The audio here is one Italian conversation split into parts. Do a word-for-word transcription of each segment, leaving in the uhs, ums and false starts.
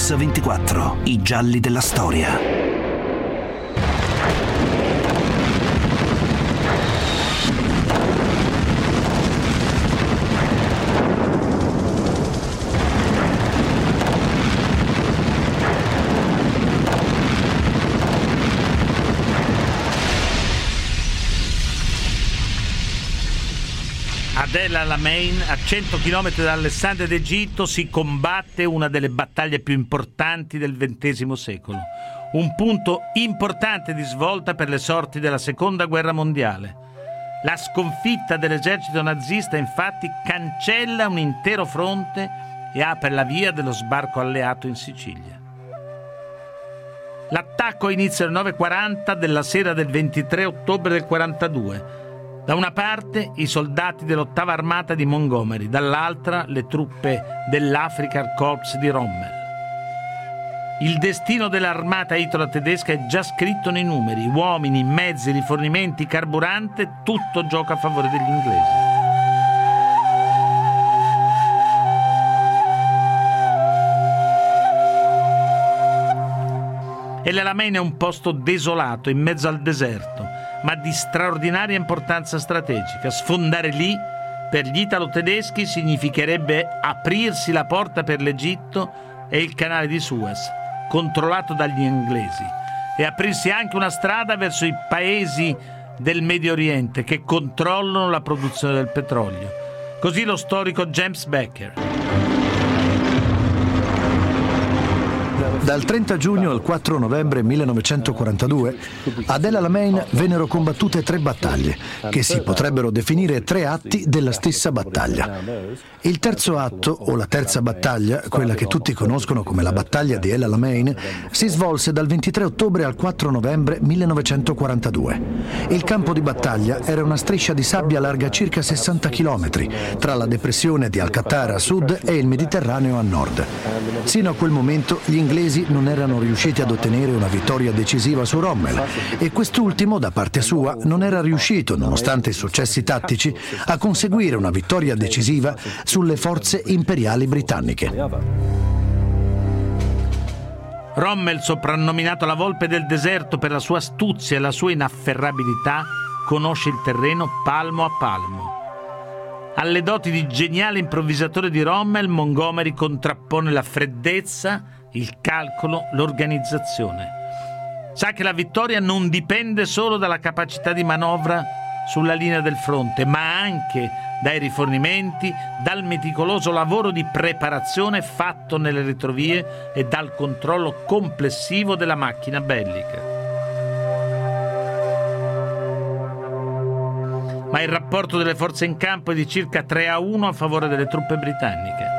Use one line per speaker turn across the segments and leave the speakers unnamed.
Mix ventiquattro, i gialli della storia.
Ad El Alamein, a cento chilometri da Alessandria d'Egitto, si combatte una delle battaglie più importanti del ventesimo secolo. Un punto importante di svolta per le sorti della Seconda Guerra Mondiale. La sconfitta dell'esercito nazista, infatti, cancella un intero fronte e apre la via dello sbarco alleato in Sicilia. L'attacco inizia alle nove e quaranta della sera del ventitré ottobre del quarantadue. Da una parte i soldati dell'ottava armata di Montgomery, dall'altra le truppe dell'African Corps di Rommel. Il destino dell'armata italo-tedesca è già scritto nei numeri: uomini, mezzi, rifornimenti, carburante, tutto gioca a favore degli inglesi. El Alamein è un posto desolato in mezzo al deserto, ma di straordinaria importanza strategica. Sfondare lì per gli italo-tedeschi significherebbe aprirsi la porta per l'Egitto e il canale di Suez, controllato dagli inglesi, e aprirsi anche una strada verso i paesi del Medio Oriente che controllano la produzione del petrolio. Così lo storico James Becker.
Dal trenta giugno al quattro novembre millenovecentoquarantadue ad El Alamein vennero combattute tre battaglie, che si potrebbero definire tre atti della stessa battaglia. Il terzo atto, o la terza battaglia, quella che tutti conoscono come la battaglia di El Alamein, si svolse dal ventitré ottobre al quattro novembre millenovecentoquarantadue. Il campo di battaglia era una striscia di sabbia larga circa sessanta chilometri, tra la depressione di Al-Qattar a sud e il Mediterraneo a nord. Sino a quel momento gli inglesi non erano riusciti ad ottenere una vittoria decisiva su Rommel e quest'ultimo, da parte sua, non era riuscito, nonostante i successi tattici, a conseguire una vittoria decisiva sulle forze imperiali britanniche.
Rommel, soprannominato la volpe del deserto per la sua astuzia e la sua inafferrabilità, conosce il terreno palmo a palmo. Alle doti di geniale improvvisatore di Rommel, Montgomery contrappone la freddezza, il calcolo, l'organizzazione. Sa che la vittoria non dipende solo dalla capacità di manovra sulla linea del fronte, ma anche dai rifornimenti, dal meticoloso lavoro di preparazione fatto nelle retrovie e dal controllo complessivo della macchina bellica. Ma il rapporto delle forze in campo è di circa tre a uno a favore delle truppe britanniche.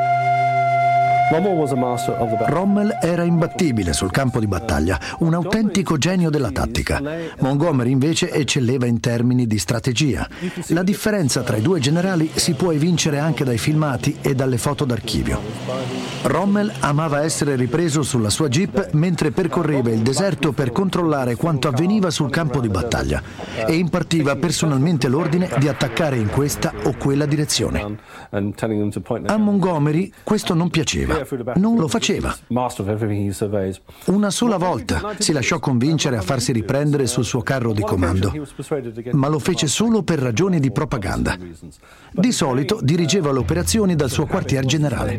Rommel era imbattibile sul campo di battaglia, un autentico genio della tattica. Montgomery invece eccelleva in termini di strategia. La differenza tra i due generali si può evincere anche dai filmati e dalle foto d'archivio. Rommel amava essere ripreso sulla sua jeep mentre percorreva il deserto per controllare quanto avveniva sul campo di battaglia e impartiva personalmente l'ordine di attaccare in questa o quella direzione. A Montgomery questo non piaceva. Non lo faceva. Una sola volta si lasciò convincere a farsi riprendere sul suo carro di comando, ma lo fece solo per ragioni di propaganda. Di solito dirigeva le operazioni dal suo quartier generale.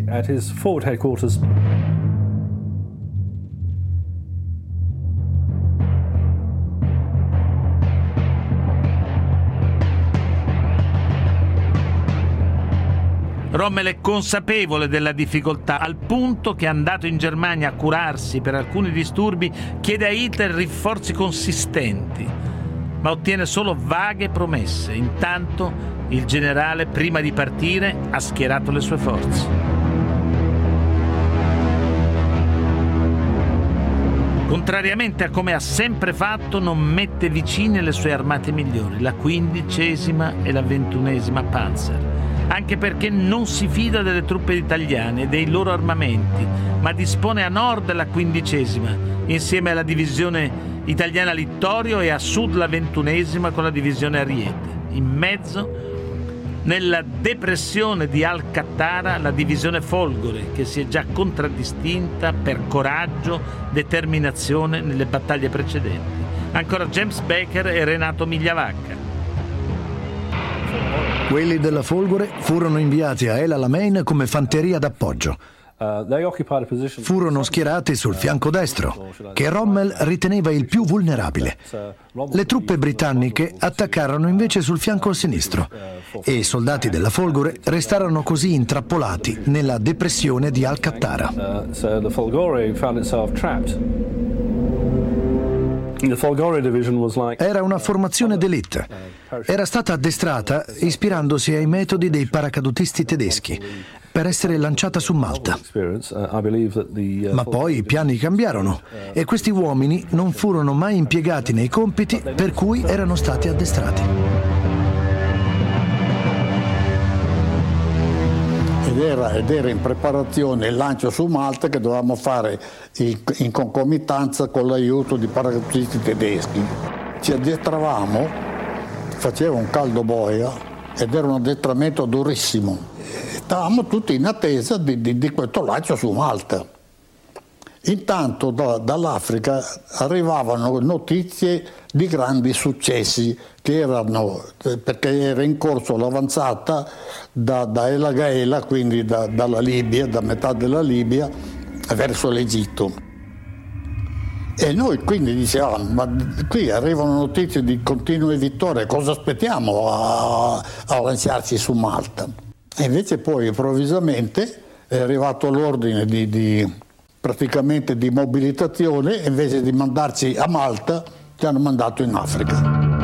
Rommel è consapevole della difficoltà, al punto che, andato in Germania a curarsi per alcuni disturbi, chiede a Hitler rinforzi consistenti, ma ottiene solo vaghe promesse. Intanto il generale, prima di partire, ha schierato le sue forze. Contrariamente a come ha sempre fatto, non mette vicine le sue armate migliori, la quindicesima e la ventunesima Panzer. Anche perché non si fida delle truppe italiane e dei loro armamenti, ma dispone a nord la quindicesima, insieme alla divisione italiana Littorio, e a sud la ventunesima con la divisione Ariete. In mezzo Nella depressione di Al-Qattara la divisione Folgore, che si è già contraddistinta per coraggio, determinazione nelle battaglie precedenti. Ancora James Baker e Renato Migliavacca.
Quelli della Folgore furono inviati a El Alamein come fanteria d'appoggio. Furono schierati sul fianco destro, che Rommel riteneva il più vulnerabile. Le truppe britanniche attaccarono invece sul fianco sinistro e i soldati della Folgore restarono così intrappolati nella depressione di Al-Qattara. Era una formazione d'élite. Era stata addestrata ispirandosi ai metodi dei paracadutisti tedeschi per essere lanciata su Malta. Ma poi i piani cambiarono e questi uomini non furono mai impiegati nei compiti per cui erano stati addestrati.
Ed era, ed era in preparazione il lancio su Malta che dovevamo fare in, in concomitanza con l'aiuto di paracadutisti tedeschi. Ci addestravamo, faceva un caldo boia ed era un addestramento durissimo. Stavamo tutti in attesa di, di, di questo lancio su Malta. Intanto da, dall'Africa arrivavano notizie di grandi successi che erano, perché era in corso l'avanzata da, da El Agheila, quindi da, dalla Libia, da metà della Libia, verso l'Egitto. E noi quindi dicevamo, ma qui arrivano notizie di continue vittorie, cosa aspettiamo a, a lanciarci su Malta? E invece poi improvvisamente è arrivato l'ordine di, di praticamente di mobilitazione e invece di mandarci a Malta ci hanno mandato in Africa.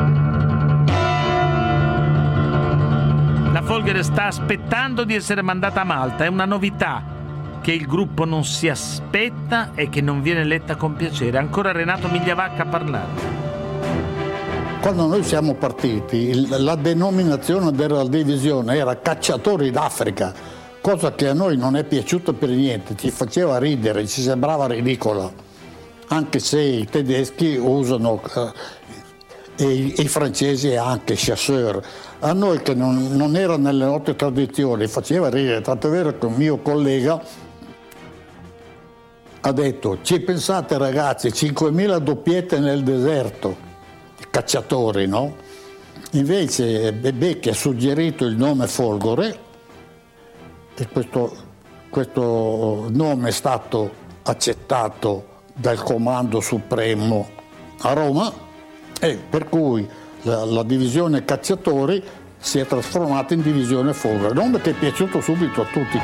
La Folgore sta aspettando di essere mandata a Malta, è una novità che il gruppo non si aspetta e che non viene letta con piacere. Ancora Renato Migliavacca a parlare.
Quando noi siamo partiti, la denominazione della divisione era Cacciatori d'Africa, cosa che a noi non è piaciuta per niente, ci faceva ridere, ci sembrava ridicola, anche se i tedeschi usano, eh, e, i, e i francesi anche chasseur. A noi che non, non era nelle nostre tradizioni faceva ridere, tanto è vero che un mio collega ha detto: ci pensate ragazzi, cinquemila doppiette nel deserto, cacciatori, no? Invece Bebeck ha suggerito il nome Folgore e questo, questo nome è stato accettato dal Comando Supremo a Roma e per cui la, la divisione cacciatori si è trasformata in divisione Folgore, nome che è piaciuto subito a tutti.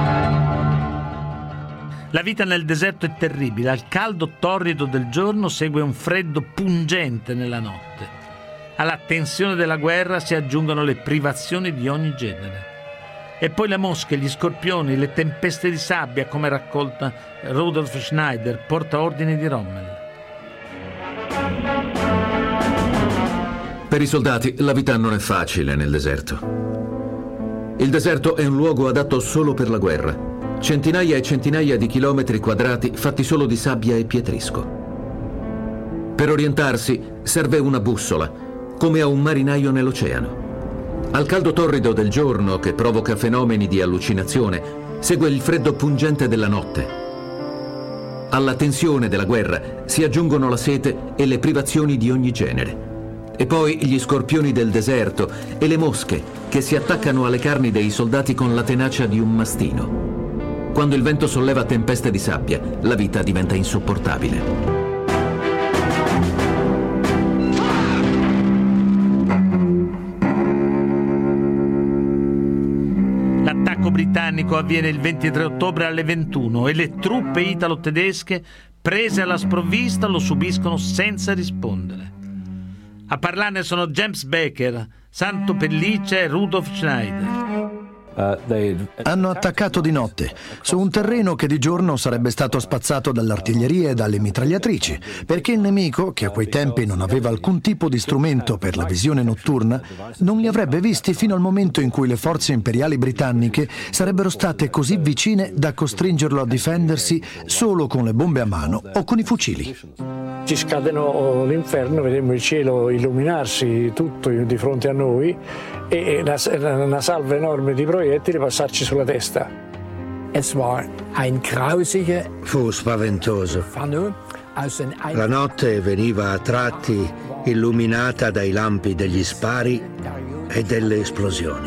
La vita nel deserto è terribile, al caldo torrido del giorno segue un freddo pungente nella notte. Alla tensione della guerra si aggiungono le privazioni di ogni genere. E poi le mosche, gli scorpioni, le tempeste di sabbia, come racconta Rudolf Schneider, portaordine di Rommel.
Per i soldati la vita non è facile nel deserto. Il deserto è un luogo adatto solo per la guerra. Centinaia e centinaia di chilometri quadrati fatti solo di sabbia e pietrisco. Per orientarsi serve una bussola, come a un marinaio nell'oceano. Al caldo torrido del giorno, che provoca fenomeni di allucinazione, segue il freddo pungente della notte. Alla tensione della guerra si aggiungono la sete e le privazioni di ogni genere. E poi gli scorpioni del deserto e le mosche che si attaccano alle carni dei soldati con la tenacia di un mastino. Quando il vento solleva tempeste di sabbia, la vita diventa insopportabile.
L'attacco britannico avviene il ventitré ottobre alle ventuno e le truppe italo-tedesche, prese alla sprovvista, lo subiscono senza rispondere. A parlarne sono James Baker, Santo Pellice e Rudolf Schneider.
Hanno attaccato di notte, su un terreno che di giorno sarebbe stato spazzato dall'artiglieria e dalle mitragliatrici, perché il nemico, che a quei tempi non aveva alcun tipo di strumento per la visione notturna, non li avrebbe visti fino al momento in cui le forze imperiali britanniche sarebbero state così vicine da costringerlo a difendersi solo con le bombe a mano o con i fucili.
Ci scatenò l'inferno, vedemmo il cielo illuminarsi tutto di fronte a noi e una, una salva enorme di proiettili passarci sulla testa.
Fu spaventoso. La notte veniva a tratti illuminata dai lampi degli spari e delle esplosioni.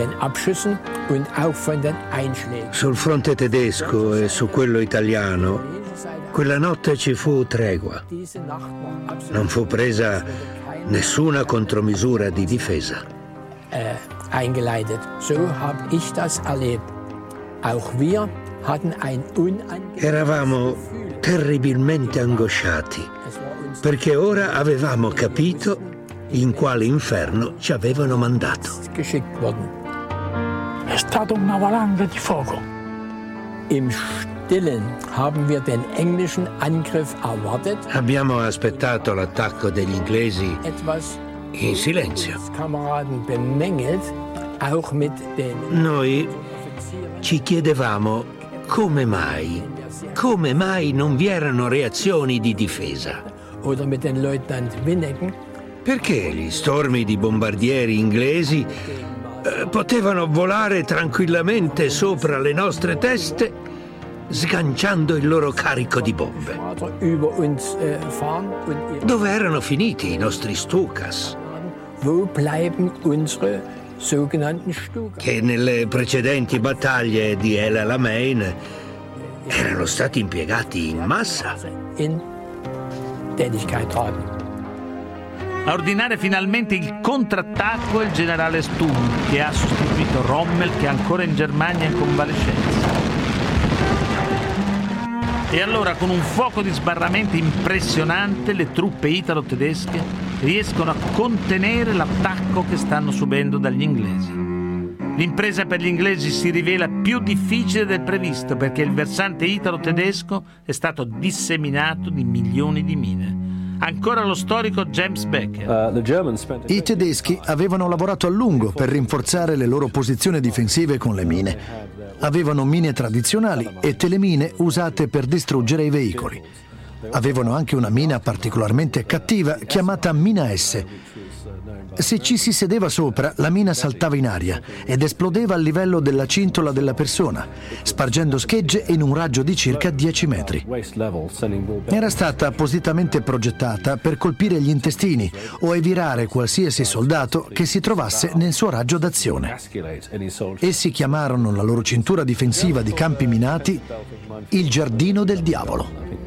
Sul fronte tedesco e su quello italiano, quella notte ci fu tregua. Non fu presa nessuna contromisura di difesa. Eravamo terribilmente angosciati, perché ora avevamo capito in quale inferno ci avevano mandato.
È stata una valanga di fuoco.
Abbiamo aspettato l'attacco degli inglesi in silenzio. Noi ci chiedevamo come mai, come mai non vi erano reazioni di difesa. Perché gli stormi di bombardieri inglesi eh, potevano volare tranquillamente sopra le nostre teste, sganciando il loro carico di bombe. Dove erano finiti i nostri Stukas? Che nelle precedenti battaglie di El Alamein erano stati impiegati in massa.
A ordinare finalmente il contrattacco è il generale Stumm, che ha sostituito Rommel, che è ancora in Germania in convalescenza. E allora, con un fuoco di sbarramento impressionante, le truppe italo-tedesche riescono a contenere l'attacco che stanno subendo dagli inglesi. L'impresa per gli inglesi si rivela più difficile del previsto, perché il versante italo-tedesco è stato disseminato di milioni di mine. Ancora lo storico James Becker.
I tedeschi avevano lavorato a lungo per rinforzare le loro posizioni difensive con le mine. Avevano mine tradizionali e telemine usate per distruggere i veicoli. Avevano anche una mina particolarmente cattiva chiamata mina S. Se ci si sedeva sopra, la mina saltava in aria ed esplodeva al livello della cintola della persona, spargendo schegge in un raggio di circa dieci metri. Era stata appositamente progettata per colpire gli intestini o evirare qualsiasi soldato che si trovasse nel suo raggio d'azione. Essi chiamarono la loro cintura difensiva di campi minati il Giardino del Diavolo.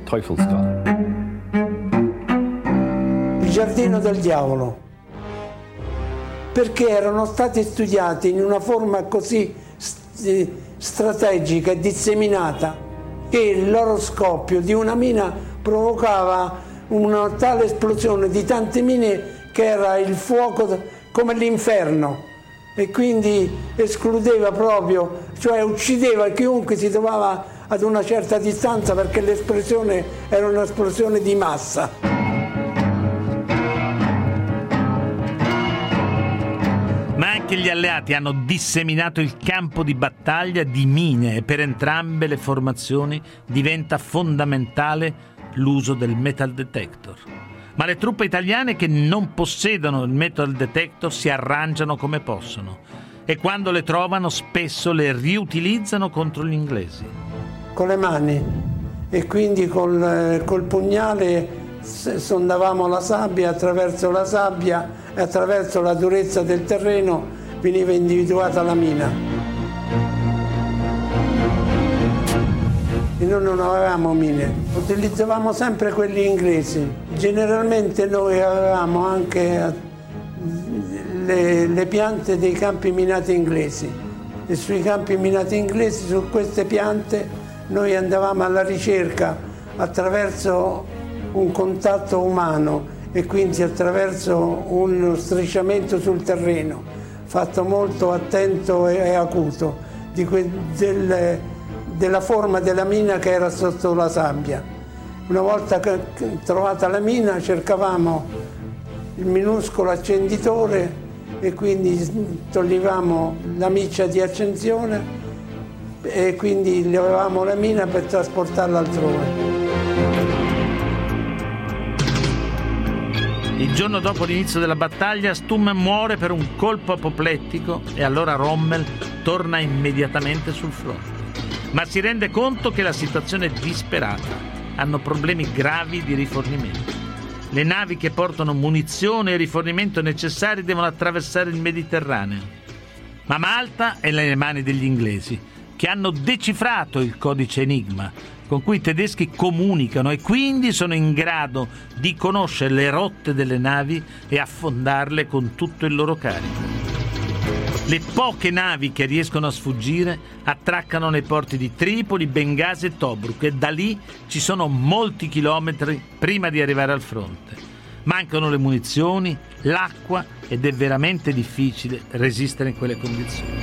Il Giardino del Diavolo, perché erano stati studiati in una forma così strategica e disseminata che il loro scoppio di una mina provocava una tale esplosione di tante mine che era il fuoco come l'inferno, e quindi escludeva proprio, cioè uccideva chiunque si trovava ad una certa distanza, perché l'esplosione era un'esplosione di massa.
Ma anche gli alleati hanno disseminato il campo di battaglia di mine e per entrambe le formazioni diventa fondamentale l'uso del metal detector. Ma le truppe italiane che non possedono il metal detector si arrangiano come possono e quando le trovano spesso le riutilizzano contro gli inglesi.
Con le mani e quindi col, col pugnale sondavamo la sabbia, attraverso la sabbia e attraverso la durezza del terreno veniva individuata la mina. E noi non avevamo mine, utilizzavamo sempre quelli inglesi. Generalmente noi avevamo anche le, le piante dei campi minati inglesi e sui campi minati inglesi, su queste piante, noi andavamo alla ricerca attraverso un contatto umano e quindi attraverso uno strisciamento sul terreno. fatto molto attento e, e acuto di que, del, della forma della mina che era sotto la sabbia. Una volta che, che trovata la mina cercavamo il minuscolo accenditore e quindi toglievamo la miccia di accensione e quindi levavamo la mina per trasportarla altrove.
Il giorno dopo l'inizio della battaglia Stumm muore per un colpo apoplettico e allora Rommel torna immediatamente sul fronte. Ma si rende conto che la situazione è disperata. Hanno problemi gravi di rifornimento. Le navi che portano munizione e rifornimento necessari devono attraversare il Mediterraneo. Ma Malta è nelle mani degli inglesi, che hanno decifrato il codice Enigma, con cui i tedeschi comunicano e quindi sono in grado di conoscere le rotte delle navi e affondarle con tutto il loro carico. Le poche navi che riescono a sfuggire attraccano nei porti di Tripoli, Bengasi e Tobruk e da lì ci sono molti chilometri prima di arrivare al fronte. Mancano le munizioni, l'acqua ed è veramente difficile resistere in quelle condizioni.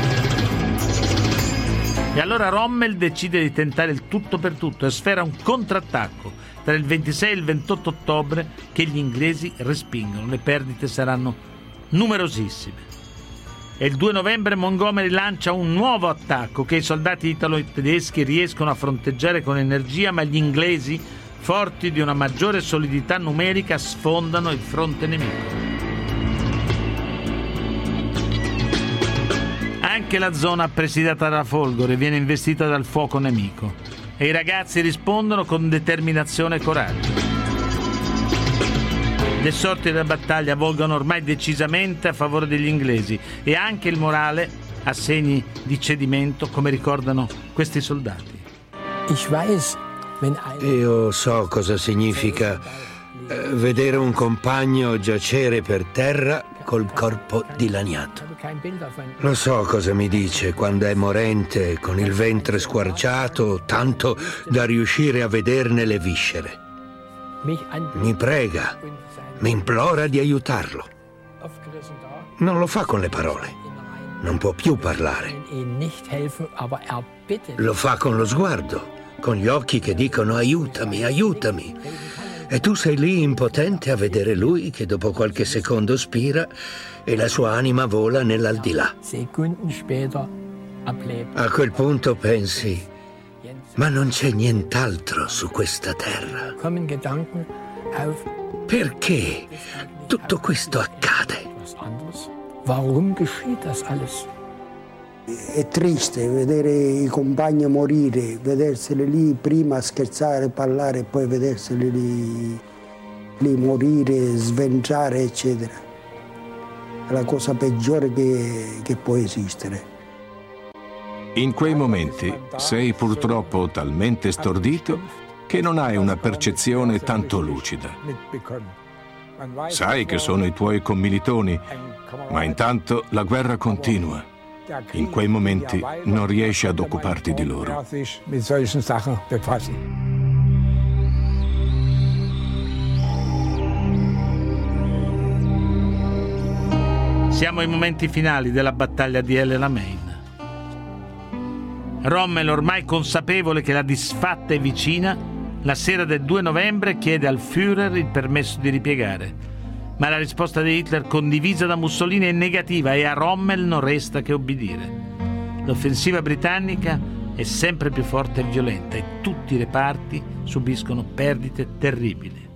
E allora Rommel decide di tentare il tutto per tutto e sfera un contrattacco tra il ventisei e il ventotto ottobre che gli inglesi respingono. Le perdite saranno numerosissime. E il due novembre Montgomery lancia un nuovo attacco che i soldati italo-tedeschi riescono a fronteggiare con energia, ma gli inglesi, forti di una maggiore solidità numerica, sfondano il fronte nemico. Anche la zona presidiata da Folgore viene investita dal fuoco nemico e i ragazzi rispondono con determinazione e coraggio. Le sorti della battaglia volgono ormai decisamente a favore degli inglesi e anche il morale ha segni di cedimento, come ricordano questi soldati.
Io so cosa significa eh, vedere un compagno giacere per terra col corpo dilaniato. Lo so cosa mi dice quando è morente, con il ventre squarciato, tanto da riuscire a vederne le viscere. Mi prega, mi implora di aiutarlo. Non lo fa con le parole, non può più parlare. Lo fa con lo sguardo, con gli occhi che dicono aiutami, aiutami. E tu sei lì impotente a vedere lui che dopo qualche secondo spira e la sua anima vola nell'aldilà. A quel punto pensi, ma non c'è nient'altro su questa terra. Perché tutto questo accade?
È triste vedere i compagni morire, vederseli lì prima scherzare, parlare e poi vederseli lì, lì morire, sventrare, eccetera. È la cosa peggiore che, che può esistere.
In quei momenti sei purtroppo talmente stordito che non hai una percezione tanto lucida. Sai che sono i tuoi commilitoni, ma intanto la guerra continua. In quei momenti non riesci ad occuparti di loro.
Siamo ai momenti finali della battaglia di El Alamein. Rommel, ormai consapevole che la disfatta è vicina, la sera del due novembre chiede al Führer il permesso di ripiegare. Ma la risposta di Hitler, condivisa da Mussolini, è negativa e a Rommel non resta che obbedire. L'offensiva britannica è sempre più forte e violenta e tutti i reparti subiscono perdite terribili.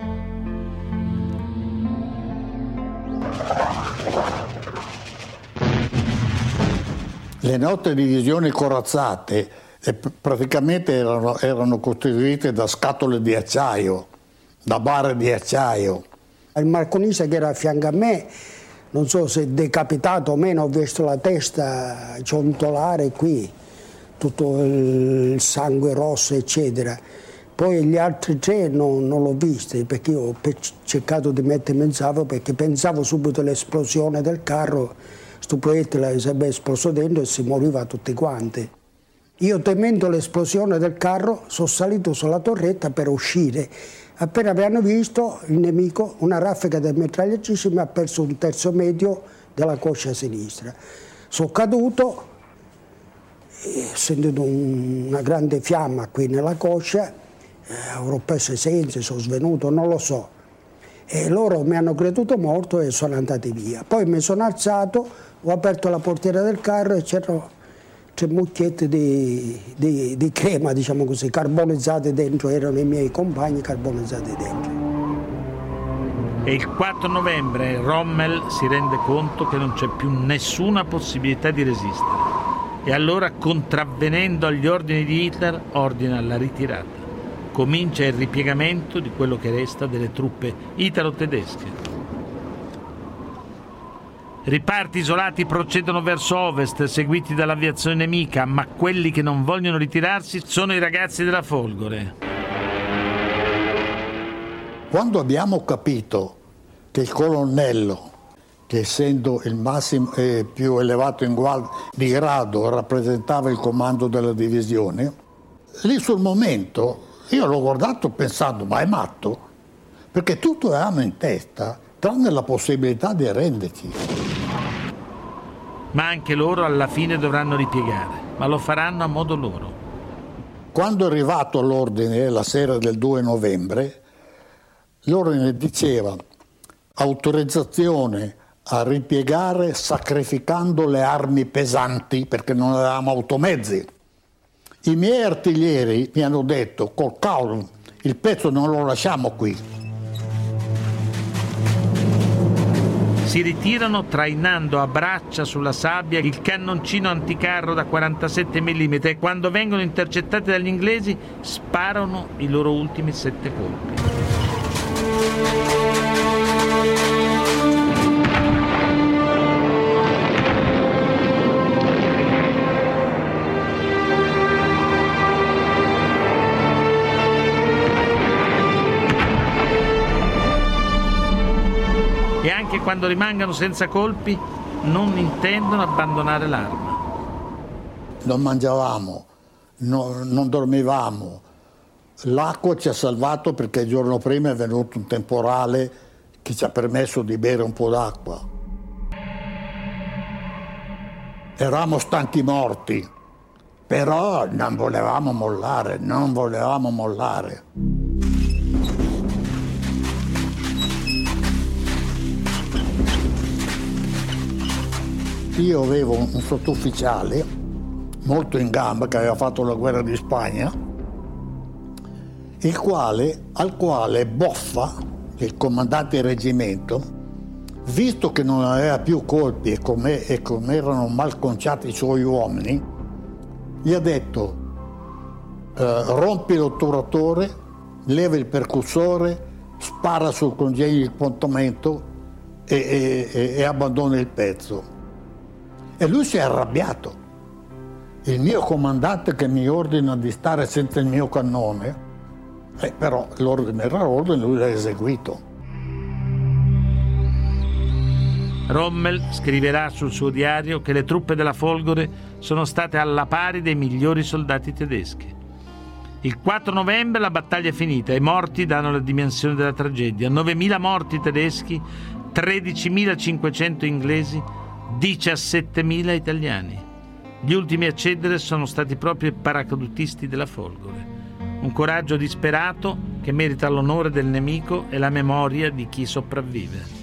Le nostre divisioni corazzate eh, praticamente erano, erano costituite da scatole di acciaio, da barre di acciaio.
Il marconista che era a fianco a me, non so se è decapitato o meno, ho visto la testa ciontolare qui, tutto il sangue rosso, eccetera. Poi gli altri tre non, non l'ho visti, perché io ho cercato di mettermi in salvo, perché pensavo subito all'esplosione del carro, sto proiettile sarebbe esploso dentro e si moriva tutti quanti. Io, temendo l'esplosione del carro, sono salito sulla torretta per uscire. Appena abbiamo visto il nemico, una raffica del mitragliatrice mi ha perso un terzo medio della coscia sinistra. Sono caduto, ho sentito un, una grande fiamma qui nella coscia, eh, avrò perso i sensi, sono svenuto, non lo so. E loro mi hanno creduto morto e sono andati via. Poi mi sono alzato, ho aperto la portiera del carro e c'erano tre mucchiette di, di, di crema, diciamo così, carbonizzate dentro, erano i miei compagni carbonizzati dentro.
E il quattro novembre Rommel si rende conto che non c'è più nessuna possibilità di resistere. E allora, contravvenendo agli ordini di Hitler, ordina la ritirata. Comincia il ripiegamento di quello che resta delle truppe italo-tedesche. Riparti isolati procedono verso ovest, seguiti dall'aviazione nemica, ma quelli che non vogliono ritirarsi sono i ragazzi della Folgore.
Quando abbiamo capito che il colonnello, che essendo il massimo eh, più elevato in guardia di grado rappresentava il comando della divisione, lì sul momento io l'ho guardato pensando, ma è matto? Perché tutto avevamo in testa, tranne la possibilità di arrenderci.
Ma anche loro alla fine dovranno ripiegare, ma lo faranno a modo loro.
Quando è arrivato l'ordine la sera del due novembre, l'ordine diceva autorizzazione a ripiegare sacrificando le armi pesanti perché non avevamo automezzi. I miei artiglieri mi hanno detto col cavolo, il pezzo non lo lasciamo qui.
Si ritirano trainando a braccia sulla sabbia il cannoncino anticarro da quarantasette millimetri e quando vengono intercettati dagli inglesi sparano i loro ultimi sette colpi. E anche quando rimangano senza colpi non intendono abbandonare l'arma.
Non mangiavamo, no, non dormivamo. L'acqua ci ha salvato perché il giorno prima è venuto un temporale che ci ha permesso di bere un po' d'acqua. Eravamo stanchi morti, però non volevamo mollare, non volevamo mollare. Io avevo un sottufficiale molto in gamba che aveva fatto la guerra di Spagna, il quale, al quale Boffa, il comandante del reggimento, visto che non aveva più colpi e come, e come erano mal conciati i suoi uomini, gli ha detto eh, rompi l'otturatore, leva il percussore, spara sul congegno di pontamento e, e, e abbandona il pezzo. E lui si è arrabbiato. Il mio comandante che mi ordina di stare senza il mio cannone, eh, però l'ordine era l'ordine, lui l'ha eseguito.
Rommel scriverà sul suo diario che le truppe della Folgore sono state alla pari dei migliori soldati tedeschi. Il quattro novembre la battaglia è finita e i morti danno la dimensione della tragedia. novemila morti tedeschi, tredicimilacinquecento inglesi, diciassettemila italiani. Gli ultimi a cedere sono stati proprio i paracadutisti della Folgore. Un coraggio disperato che merita l'onore del nemico e la memoria di chi sopravvive.